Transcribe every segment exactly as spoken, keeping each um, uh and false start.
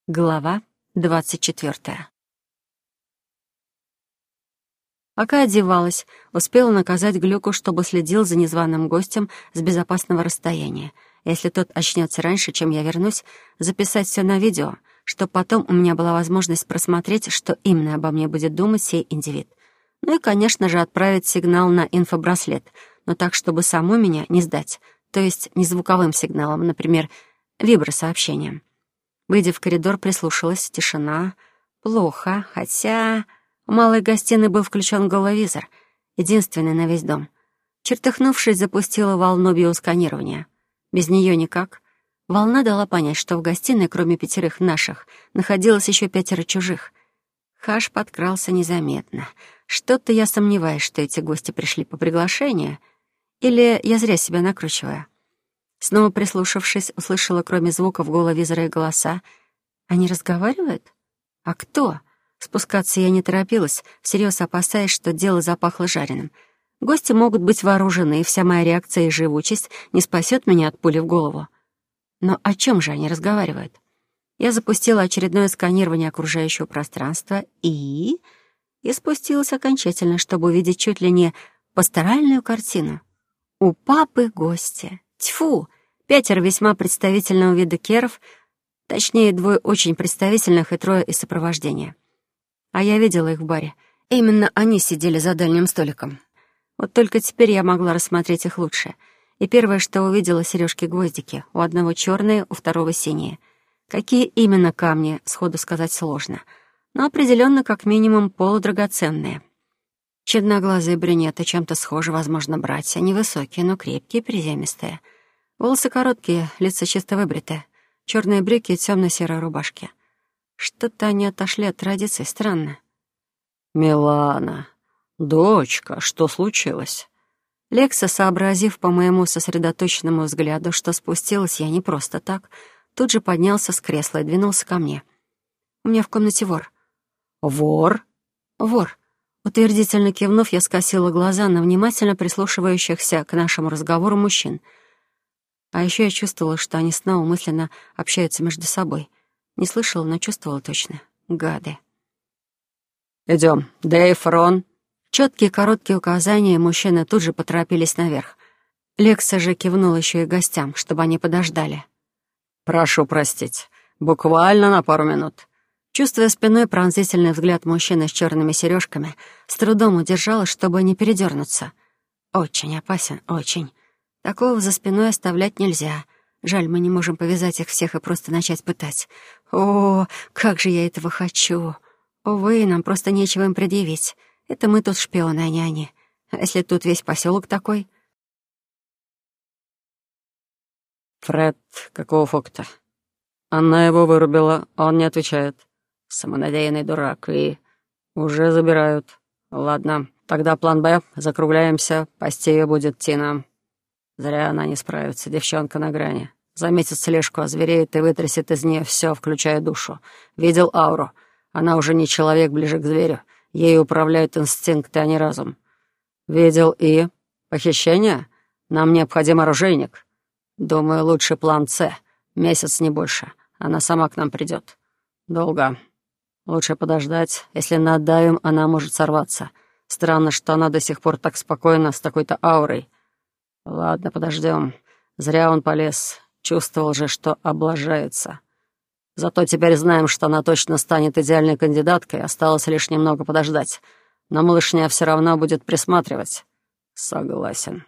Глава двадцать четвёртая. Пока одевалась, успела наказать Глюку, чтобы следил за незваным гостем с безопасного расстояния. Если тот очнется раньше, чем я вернусь, записать все на видео, чтобы потом у меня была возможность просмотреть, что именно обо мне будет думать сей индивид. Ну и, конечно же, отправить сигнал на инфобраслет, но так, чтобы саму меня не сдать, то есть не звуковым сигналом, например, вибросообщением. Выйдя в коридор, прислушалась. Тишина. Плохо, хотя... В малой гостиной был включен головизор, единственный на весь дом. Чертыхнувшись, запустила волну биосканирования. Без нее никак. Волна дала понять, что в гостиной, кроме пятерых наших, находилось еще пятеро чужих. Хаш подкрался незаметно. Что-то я сомневаюсь, что эти гости пришли по приглашению, или я зря себя накручиваю. Снова прислушавшись, услышала, кроме звуков головизора и голоса. Они разговаривают? А кто? Спускаться я не торопилась, всерьез опасаясь, что дело запахло жареным. Гости могут быть вооружены, и вся моя реакция и живучесть не спасет меня от пули в голову. Но о чем же они разговаривают? Я запустила очередное сканирование окружающего пространства и... и спустилась окончательно, чтобы увидеть чуть ли не пасторальную картину. У папы гости. Тьфу! Пятеро весьма представительного вида керов, точнее, двое очень представительных и трое из сопровождения. А я видела их в баре. Именно они сидели за дальним столиком. Вот только теперь я могла рассмотреть их лучше. И первое, что увидела, — сережки-гвоздики. У одного черные, у второго синие. Какие именно камни, сходу сказать сложно. Но определенно, как минимум, полудрагоценные. Черноглазые брюнеты, чем-то схожи, возможно, братья. Невысокие, но крепкие, приземистые. Волосы короткие, лица чисто выбритые. Черные брюки и темно-серые рубашки. Что-то они отошли от традиций, странно. «Милана, дочка, что случилось?» Лекса, сообразив по моему сосредоточенному взгляду, что спустилась я не просто так, тут же поднялся с кресла и двинулся ко мне. «У меня в комнате вор». «Вор?» «Вор». Утвердительно кивнув, я скосила глаза на внимательно прислушивающихся к нашему разговору мужчин. А еще я чувствовала, что они снова мысленно общаются между собой. Не слышала, но чувствовала точно. Гады. «Идем. Дэйв, Рон». Четкие короткие указания, и мужчины тут же поторопились наверх. Лекса же кивнул еще и гостям, чтобы они подождали. «Прошу простить. Буквально на пару минут». Чувствуя спиной пронзительный взгляд мужчины с черными сережками, с трудом удержалась, чтобы не передернуться. Очень опасен, очень. Такого за спиной оставлять нельзя. Жаль, мы не можем повязать их всех и просто начать пытать. О, как же я этого хочу. Увы, нам просто нечего им предъявить. Это мы тут шпионы, а не они. А если тут весь поселок такой? «Фред, какого фокта?» Она его вырубила, он не отвечает. Самонадеянный дурак, и... Уже забирают. Ладно, тогда план «Б». Закругляемся. Пасти ее будет Тина. Зря она не справится, девчонка на грани. Заметит слежку, озвереет и вытрясет из нее все, включая душу. Видел ауру. Она уже не человек, ближе к зверю. Ею управляют инстинкты, а не разум. Видел и... Похищение? Нам необходим оружейник. Думаю, лучший план «С». Месяц, не больше. Она сама к нам придет. Долго. Лучше подождать. Если надавим, она может сорваться. Странно, что она до сих пор так спокойна, с такой-то аурой. Ладно, подождем. Зря он полез. Чувствовал же, что облажается. Зато теперь знаем, что она точно станет идеальной кандидаткой. Осталось лишь немного подождать. Но малышня все равно будет присматривать. Согласен.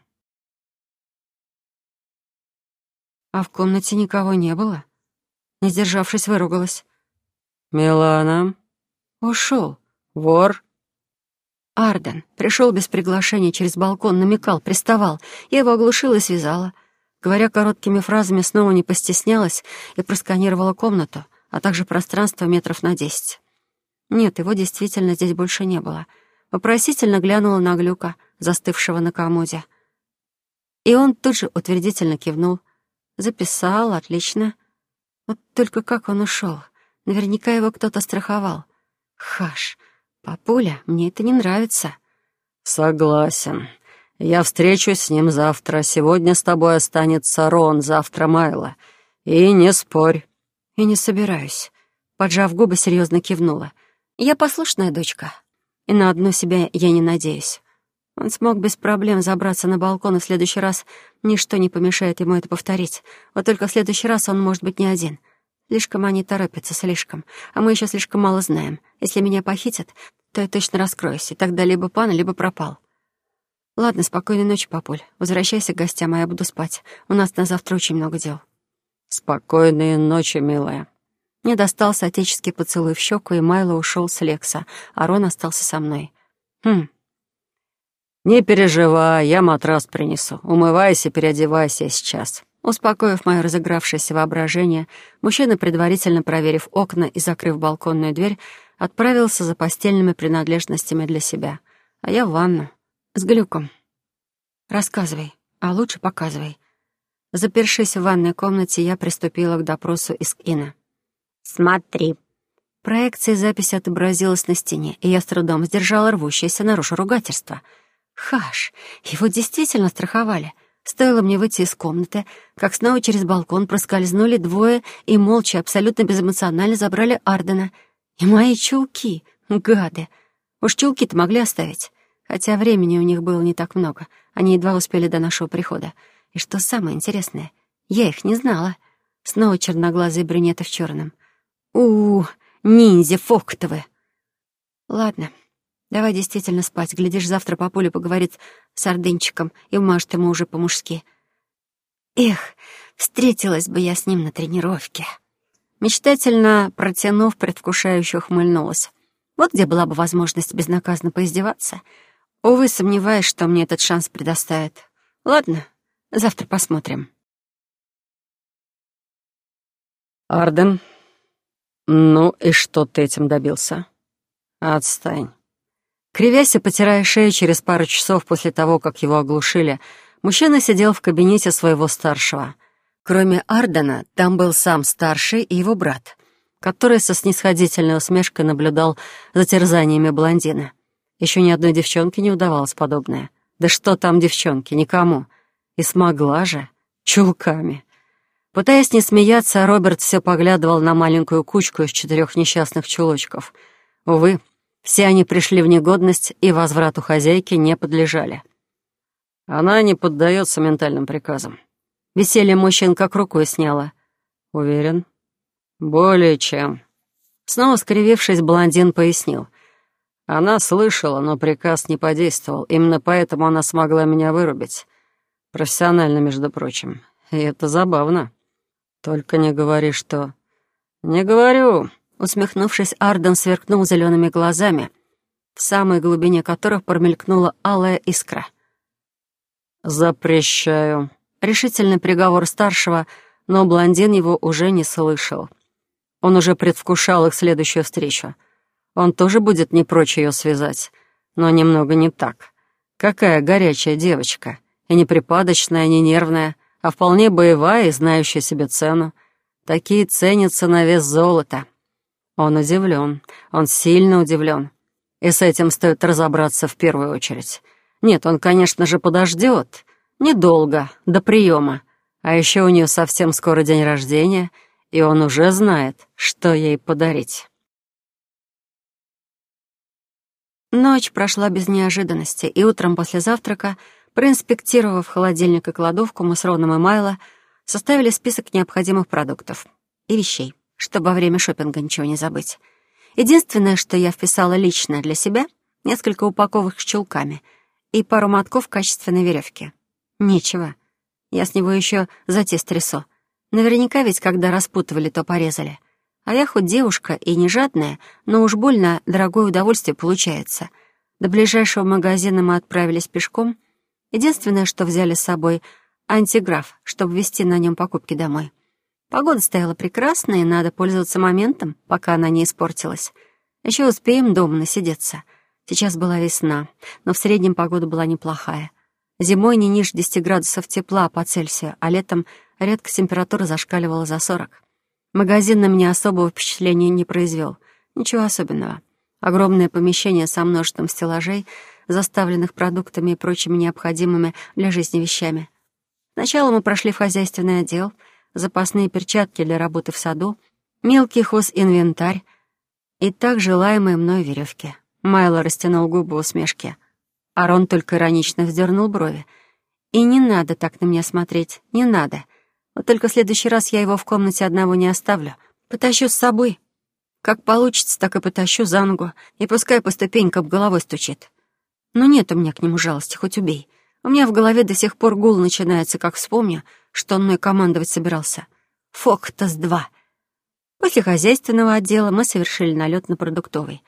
А в комнате никого не было? Не сдержавшись, выругалась. «Милана?» Ушел. «Вор?» Арден пришел без приглашения через балкон, намекал, приставал. Я его оглушила и связала. Говоря короткими фразами, снова не постеснялась и просканировала комнату, а также пространство метров на десять. Нет, его действительно здесь больше не было. Вопросительно глянула на Глюка, застывшего на комоде. И он тут же утвердительно кивнул. Записал, отлично. Вот только как он ушел? Наверняка его кто-то страховал. Хаш, папуля, мне это не нравится. Согласен. Я встречусь с ним завтра. Сегодня с тобой останется Рон, завтра Майла. И не спорь. И не собираюсь. Поджав губы, серьезно кивнула. «Я послушная дочка, и на одну себя я не надеюсь. Он смог без проблем забраться на балкон, и в следующий раз ничто не помешает ему это повторить. Вот только в следующий раз он может быть не один. Слишком они торопятся, слишком. А мы еще слишком мало знаем. Если меня похитят, то я точно раскроюсь, и тогда либо пан, либо пропал. Ладно, спокойной ночи, папуль. Возвращайся к гостям, а я буду спать. У нас на завтра очень много дел». «Спокойной ночи, милая». Мне достался отеческий поцелуй в щеку, и Майло ушел с Лекса, а Рон остался со мной. Хм... «Не переживай, я матрас принесу. Умывайся, переодевайся сейчас». Успокоив мое разыгравшееся воображение, мужчина, предварительно проверив окна и закрыв балконную дверь, отправился за постельными принадлежностями для себя. А я в ванну. С глюком. «Рассказывай, а лучше показывай». Запершись в ванной комнате, я приступила к допросу Искина. «Смотри». Проекция записи отобразилась на стене, и я с трудом сдержала рвущееся наружу ругательство. Хаш, его действительно страховали. Стоило мне выйти из комнаты, как снова через балкон проскользнули двое и молча, абсолютно безэмоционально забрали Ардена. И мои чулки, гады. Уж чулки-то могли оставить. Хотя времени у них было не так много. Они едва успели до нашего прихода. И что самое интересное, я их не знала. Снова черноглазые брюнеты в черном. у у ниндзя фоктовы. Ладно, давай действительно спать. Глядишь, завтра папуля поговорит с Ордынчиком и умажет ему уже по-мужски. Эх, встретилась бы я с ним на тренировке. Мечтательно протянув, предвкушающе ухмыльнулась. Вот где была бы возможность безнаказанно поиздеваться. Увы, сомневаюсь, что мне этот шанс предоставят. Ладно, завтра посмотрим. «Арден, ну и что ты этим добился?» «Отстань». Кривясь и потирая шею через пару часов после того, как его оглушили, мужчина сидел в кабинете своего старшего. Кроме Ардена, там был сам старший и его брат, который со снисходительной усмешкой наблюдал за терзаниями блондина. Еще ни одной девчонке не удавалось подобное. Да что там девчонки, никому. И смогла же, чулками. Пытаясь не смеяться, Роберт все поглядывал на маленькую кучку из четырех несчастных чулочков. Увы, все они пришли в негодность и возврату хозяйки не подлежали. Она не поддается ментальным приказам. Веселье мужчин как рукой сняло. Уверен? Более чем. Снова скривившись, блондин пояснил. Она слышала, но приказ не подействовал. Именно поэтому она смогла меня вырубить. Профессионально, между прочим. И это забавно. Только не говори, что... Не говорю. Усмехнувшись, Арден сверкнул зелеными глазами, в самой глубине которых промелькнула алая искра. «Запрещаю». Решительный приговор старшего, но блондин его уже не слышал. Он уже предвкушал их следующую встречу. Он тоже будет не прочь ее связать, но немного не так. Какая горячая девочка, и не припадочная, не нервная, а вполне боевая и знающая себе цену. Такие ценятся на вес золота. Он удивлен, он сильно удивлен. И с этим стоит разобраться в первую очередь. Нет, он, конечно же, подождет. Недолго, до приема. А еще у нее совсем скоро день рождения, и он уже знает, что ей подарить. Ночь прошла без неожиданности, и утром после завтрака, проинспектировав холодильник и кладовку, мы с Роном и Майло составили список необходимых продуктов и вещей, чтобы во время шопинга ничего не забыть. Единственное, что я вписала лично для себя, несколько упаковок с чулками и пару мотков качественной веревки. Нечего. Я с него еще затест трясу. Наверняка ведь, когда распутывали, то порезали. А я хоть девушка и не жадная, но уж больно дорогое удовольствие получается. До ближайшего магазина мы отправились пешком. Единственное, что взяли с собой — антиграф, чтобы везти на нем покупки домой. Погода стояла прекрасная, и надо пользоваться моментом, пока она не испортилась. Еще успеем дома насидеться. Сейчас была весна, но в среднем погода была неплохая. Зимой не ниже десяти градусов тепла по Цельсию, а летом редко температура зашкаливала за сорок. Магазин на меня особого впечатления не произвел. Ничего особенного. Огромное помещение со множеством стеллажей, заставленных продуктами и прочими необходимыми для жизни вещами. Сначала мы прошли в хозяйственный отдел, запасные перчатки для работы в саду, Мелкий хозинвентарь и так желаемые мной веревки. Майло растянул губы в усмешке. Арон только иронично вздернул брови. И не надо так на меня смотреть, не надо. Вот только в следующий раз я его в комнате одного не оставлю. Потащу с собой. Как получится, так и потащу за ногу. И пускай по ступенькам головой стучит. Но нет у меня к нему жалости, хоть убей. У меня в голове до сих пор гул начинается, как вспомню, что он мной командовать собирался. Фоктас-два. После хозяйственного отдела мы совершили налет на продуктовый.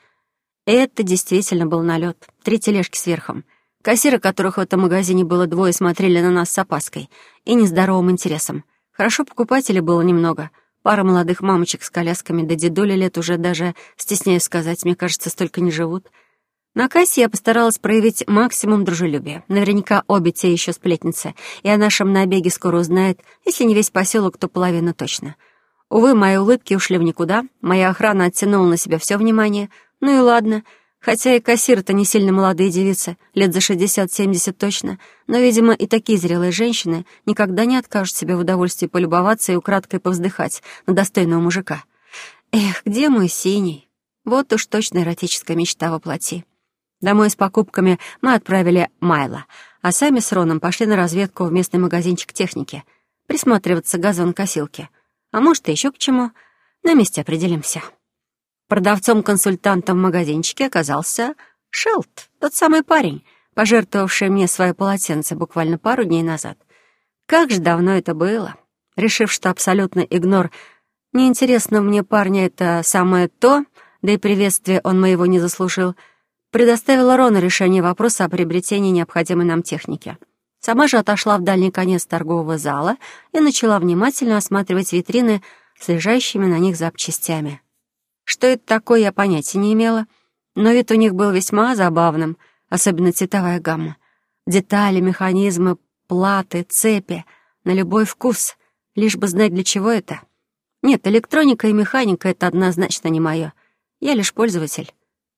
Это действительно был налет. Три тележки с верхом. Кассиры, которых в этом магазине было двое, смотрели на нас с опаской и нездоровым интересом. Хорошо, покупателей было немного. Пара молодых мамочек с колясками, да дедули лет уже даже, стесняюсь сказать, мне кажется, столько не живут. На кассе я постаралась проявить максимум дружелюбия. Наверняка обе те еще сплетницы, и о нашем набеге скоро узнает, если не весь поселок, то половина точно. Увы, мои улыбки ушли в никуда, моя охрана оттянула на себя все внимание. Ну и ладно, хотя и кассиры-то не сильно молодые девицы, лет за шестьдесят-семьдесят точно, но, видимо, и такие зрелые женщины никогда не откажут себе в удовольствии полюбоваться и украдкой повздыхать на достойного мужика. Эх, где мой синий? Вот уж точно эротическая мечта воплоти. Домой с покупками мы отправили Майло, а сами с Роном пошли на разведку в местный магазинчик техники, присматриваться к газонокосилке. А может, и еще к чему. На месте определимся. Продавцом-консультантом в магазинчике оказался Шелт, тот самый парень, пожертвовавший мне свое полотенце буквально пару дней назад. Как же давно это было. Решив, что абсолютно игнор неинтересно мне парня это самое то, да и приветствия он моего не заслужил, предоставила Рону решение вопроса о приобретении необходимой нам техники. Сама же отошла в дальний конец торгового зала и начала внимательно осматривать витрины с лежащими на них запчастями. Что это такое, я понятия не имела, но вид у них был весьма забавным, особенно цветовая гамма. Детали, механизмы, платы, цепи, на любой вкус, лишь бы знать, для чего это. Нет, электроника и механика — это однозначно не мое. Я лишь пользователь.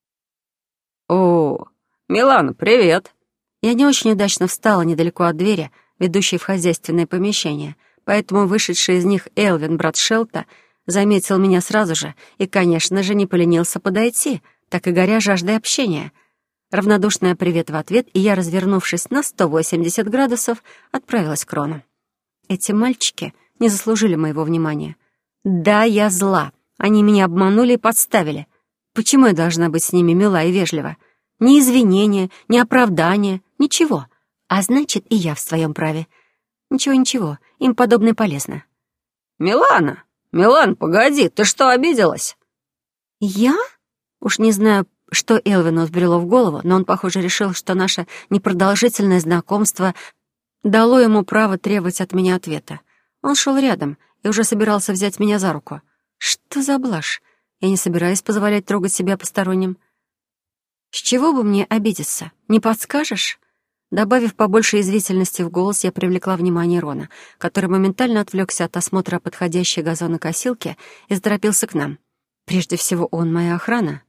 «О, Милана, привет!» Я не очень удачно встала недалеко от двери, ведущей в хозяйственное помещение, поэтому вышедший из них Элвин, брат Шелта, заметил меня сразу же и, конечно же, не поленился подойти, так и горя жаждой общения. Равнодушная привет в ответ, и я, развернувшись на сто восемьдесят градусов, отправилась к Рону. Эти мальчики не заслужили моего внимания. Да, я зла. Они меня обманули и подставили. Почему я должна быть с ними мила и вежлива? Ни извинения, ни оправдания, ничего. А значит, и я в своем праве. Ничего-ничего, им подобное полезно. «Милана! Милан, погоди, ты что, обиделась?» «Я?» Уж не знаю, что Элвину взбрело в голову, но он, похоже, решил, что наше непродолжительное знакомство дало ему право требовать от меня ответа. Он шел рядом и уже собирался взять меня за руку. Что за блажь? Я не собираюсь позволять трогать себя посторонним. С чего бы мне обидеться? Не подскажешь? Добавив побольше язвительности в голос, я привлекла внимание Рона, который моментально отвлекся от осмотра подходящей газонокосилки и заторопился к нам. Прежде всего, он моя охрана.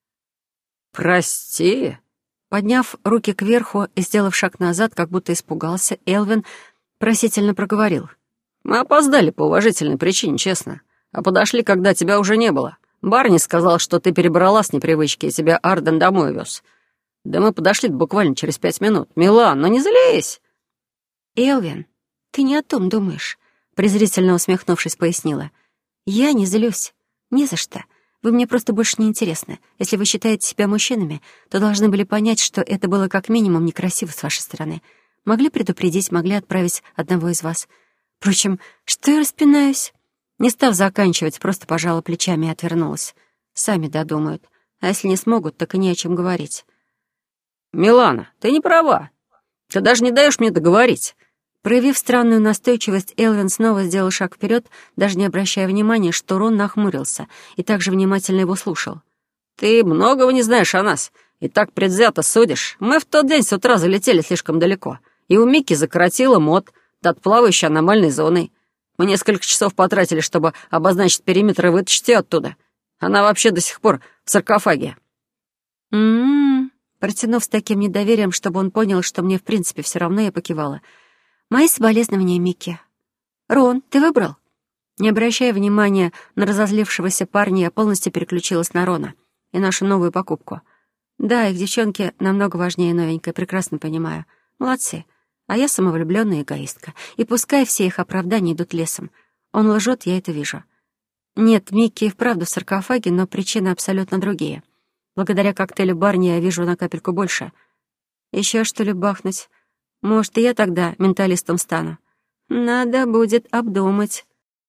«Прости». Подняв руки кверху и сделав шаг назад, как будто испугался, Элвин просительно проговорил. «Мы опоздали по уважительной причине, честно. А подошли, когда тебя уже не было. Барни сказал, что ты перебрала с непривычки, и тебя Арден домой вез. Да мы подошли буквально через пять минут. Милан, ну не злись!» «Элвин, ты не о том думаешь», — презрительно усмехнувшись, пояснила. «Я не злюсь. Не за что. Вы мне просто больше не интересны. Если вы считаете себя мужчинами, то должны были понять, что это было как минимум некрасиво с вашей стороны. Могли предупредить, могли отправить одного из вас. Впрочем, что я распинаюсь?» Не став заканчивать, просто пожала плечами и отвернулась. Сами додумают. А если не смогут, так и не о чем говорить. «Милана, ты не права. Ты даже не даешь мне договорить». Проявив странную настойчивость, Элвин снова сделал шаг вперед, даже не обращая внимания, что Рон нахмурился и также внимательно его слушал. «Ты многого не знаешь о нас, и так предвзято судишь. Мы в тот день с утра залетели слишком далеко, и у Микки закоротила мод над плавающей аномальной зоной. Мы несколько часов потратили, чтобы обозначить периметр и вытащить ее оттуда. Она вообще до сих пор в саркофаге». «М-м-м», протянув с таким недоверием, чтобы он понял, что мне в принципе все равно, я покивала. «Мои соболезнования, Микки. Рон, ты выбрал?» Не обращая внимания на разозлившегося парня, я полностью переключилась на Рона и нашу новую покупку. Да, их девчонки намного важнее новенькой, прекрасно понимаю. Молодцы. А я самовлюбленная эгоистка. И пускай все их оправдания идут лесом. Он лжет, я это вижу. Нет, Микки и вправду в саркофаге, но причины абсолютно другие. Благодаря коктейлю Барни я вижу на капельку больше. Еще что ли бахнуть? Может, и я тогда менталистом стану? Надо будет обдумать.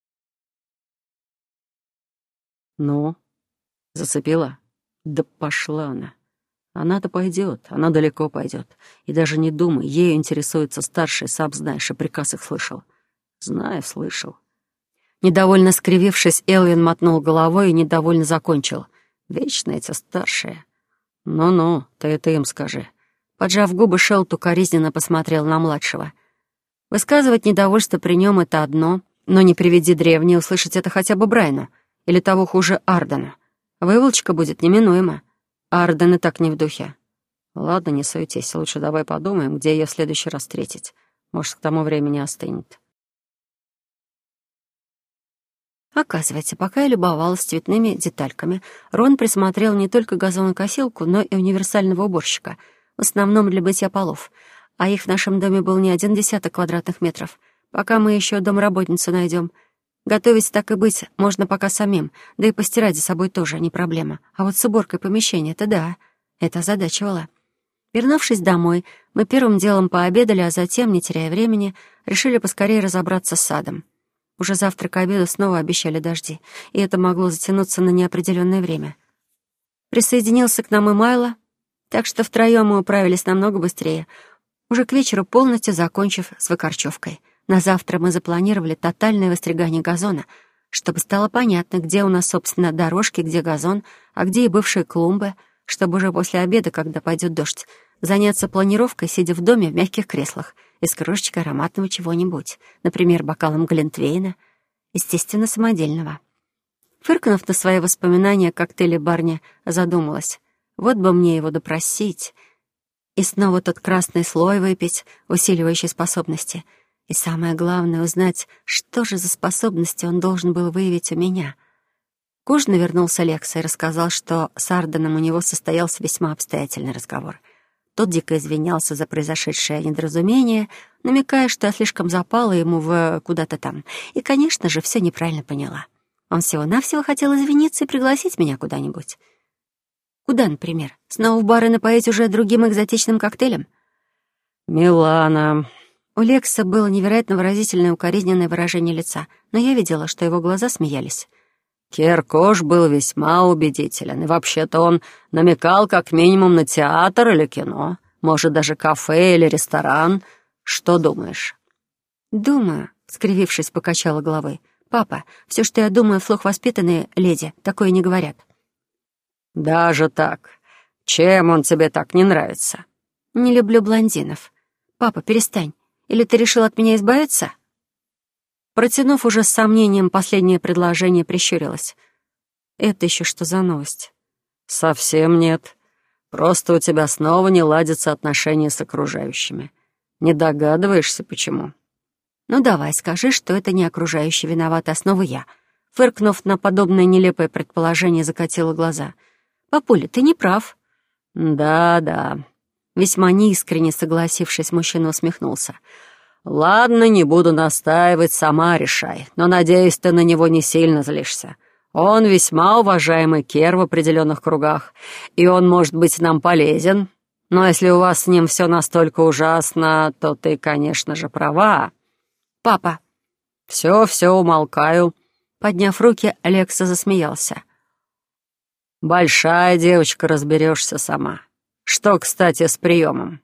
Ну, зацепила? Да пошла она. Она-то пойдет, она далеко пойдет. И даже не думай, ею интересуется старший, сам знаешь, и приказ их слышал. Знаю, слышал. Недовольно скривившись, Элвин мотнул головой и недовольно закончил. Вечно эти старшие. Ну-ну, ты это им скажи. Поджав губы, Шелт укоризненно посмотрел на младшего. Высказывать недовольство при нем — это одно, но не приведи древнее услышать это хотя бы Брайну, или того хуже Ардену. Выволочка будет неминуема. Арден и так не в духе. Ладно, не суетись, лучше давай подумаем, где ее в следующий раз встретить. Может, к тому времени остынет. Оказывается, пока я любовалась цветными детальками, Рон присмотрел не только газонокосилку, но и универсального уборщика, в основном для мытья полов, а их в нашем доме был не один десяток квадратных метров. Пока мы еще домработницу найдем. Готовить так и быть можно пока самим, да и постирать за собой тоже не проблема. А вот с уборкой помещения — это да, это озадачивало. Вернувшись домой, мы первым делом пообедали, а затем, не теряя времени, решили поскорее разобраться с садом. Уже завтра к обеду снова обещали дожди, и это могло затянуться на неопределенное время. Присоединился к нам и Майло, так что втроем мы управились намного быстрее, уже к вечеру полностью закончив с выкорчевкой. На завтра мы запланировали тотальное выстригание газона, чтобы стало понятно, где у нас, собственно, дорожки, где газон, а где и бывшие клумбы, чтобы уже после обеда, когда пойдет дождь, заняться планировкой, сидя в доме в мягких креслах и с кружечкой ароматного чего-нибудь, например, бокалом глинтвейна, естественно, самодельного. Фыркнув на свои воспоминания о коктейле Барни, задумалась. Вот бы мне его допросить. И снова тот красный слой выпить, усиливающий способности. И самое главное — узнать, что же за способности он должен был выявить у меня. К ужину вернулся Лекса и рассказал, что с Арденом у него состоялся весьма обстоятельный разговор. Тот дико извинялся за произошедшее недоразумение, намекая, что я слишком запала ему в куда-то там. И, конечно же, все неправильно поняла. Он всего-навсего хотел извиниться и пригласить меня куда-нибудь. Куда, например? Снова в бар и напоить уже другим экзотичным коктейлем? «Милана...» У Лекса было невероятно выразительное укоризненное выражение лица, но я видела, что его глаза смеялись. Киркош был весьма убедителен, и вообще-то он намекал как минимум на театр или кино, может, даже кафе или ресторан. Что думаешь?» «Думаю», — скривившись, покачала головой. «Папа, все, что я думаю, вслух воспитанные леди, такое не говорят». «Даже так? Чем он тебе так не нравится?» «Не люблю блондинов. Папа, перестань. Или ты решил от меня избавиться?» Протянув уже с сомнением последнее предложение, прищурилась. «Это еще что за новость?» «Совсем нет. Просто у тебя снова не ладятся отношения с окружающими. Не догадываешься, почему?» «Ну давай, скажи, что это не окружающие виноваты, а снова я». Фыркнув на подобное нелепое предположение, закатила глаза. «Папуля, ты не прав». «Да-да». Весьма неискренне согласившись, мужчина усмехнулся. «Ладно, не буду настаивать, сама решай, но, надеюсь, ты на него не сильно злишься. Он весьма уважаемый Кер в определенных кругах, и он может быть нам полезен. Но если у вас с ним все настолько ужасно, то ты, конечно же, права». «Папа». «Все-все, умолкаю». Подняв руки, Алекса засмеялся. «Большая девочка, разберешься сама. Что, кстати, с приемом?»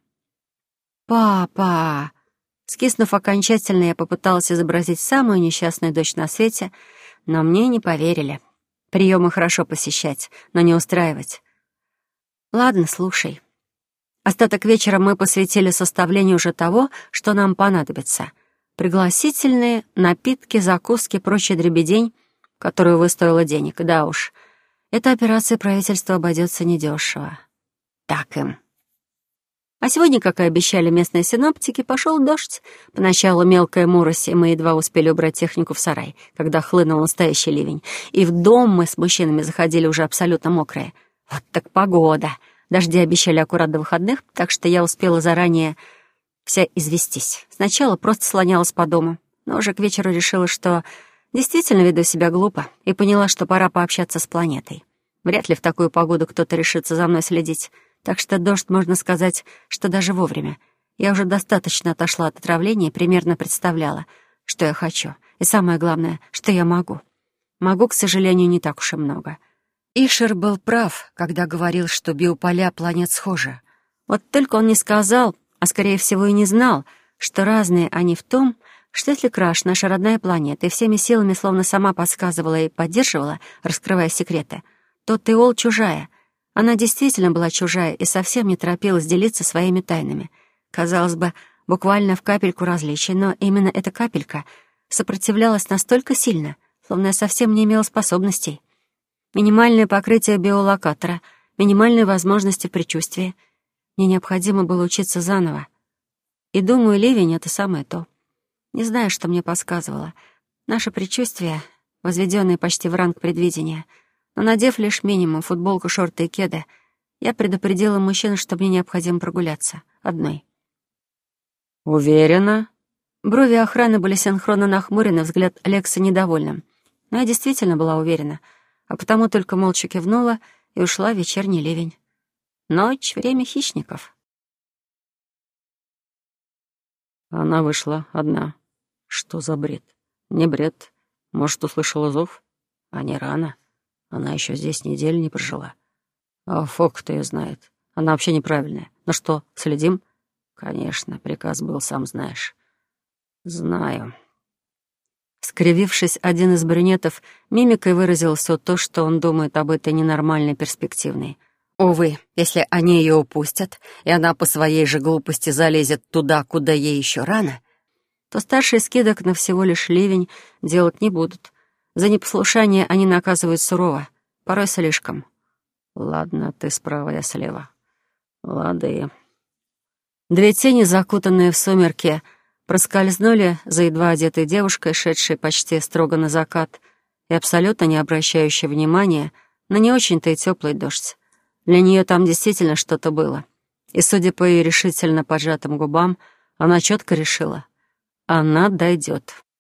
«Папа!» Скиснув окончательно, я попыталась изобразить самую несчастную дочь на свете, но мне не поверили. Приемы хорошо посещать, но не устраивать. «Ладно, слушай. Остаток вечера мы посвятили составлению уже того, что нам понадобится. Пригласительные, напитки, закуски, прочая дребедень, которую выстоила денег. Да уж, эта операция правительства обойдется недешево. Так им». А сегодня, как и обещали местные синоптики, пошел дождь. Поначалу мелкая морось, и мы едва успели убрать технику в сарай, когда хлынул настоящий ливень. И в дом мы с мужчинами заходили уже абсолютно мокрые. Вот так погода. Дожди обещали аккурат до выходных, так что я успела заранее вся известись. Сначала просто слонялась по дому, но уже к вечеру решила, что действительно веду себя глупо, и поняла, что пора пообщаться с планетой. Вряд ли в такую погоду кто-то решится за мной следить, так что дождь, можно сказать, что даже вовремя. Я уже достаточно отошла от отравления и примерно представляла, что я хочу, и самое главное, что я могу. Могу, к сожалению, не так уж и много. Ишер был прав, когда говорил, что биополя планет схожи. Вот только он не сказал, а скорее всего и не знал, что разные они в том, что если Краш — наша родная планета, и всеми силами словно сама подсказывала и поддерживала, раскрывая секреты, то Теол чужая. Она действительно была чужая и совсем не торопилась делиться своими тайнами. Казалось бы, буквально в капельку различий, но именно эта капелька сопротивлялась настолько сильно, словно я совсем не имела способностей. Минимальное покрытие биолокатора, минимальные возможности предчувствия. Мне необходимо было учиться заново. И думаю, ливень — это самое то. Не знаю, что мне подсказывало. Наше предчувствие, возведенное почти в ранг предвидения. Но надев лишь минимум, футболку, шорты и кеды, я предупредила мужчин, что мне необходимо прогуляться. Одной. «Уверена?» Брови охраны были синхронно нахмурены, взгляд Лекса недовольным. Но я действительно была уверена, а потому только молча кивнула и ушла в вечерний ливень. Ночь — время хищников. Она вышла одна. Что за бред? Не бред. Может, услышала зов? А не рано. Она еще здесь неделю не прожила. А Фок-то ее знает. Она вообще неправильная. Ну что, следим? Конечно, приказ был, сам знаешь. Знаю. Скривившись, один из брюнетов мимикой выразил все то, что он думает об этой ненормальной перспективной. Увы, если они ее упустят, и она по своей же глупости залезет туда, куда ей еще рано, то старшие скидок на всего лишь ливень делать не будут. За непослушание они наказывают сурово, порой слишком. Ладно, ты справа, я слева. Лады. Две тени, закутанные в сумерки, проскользнули за едва одетой девушкой, шедшей почти строго на закат, и абсолютно не обращающей внимания на не очень-то и теплый дождь. Для нее там действительно что-то было. И, судя по ее решительно поджатым губам, она четко решила — она дойдет.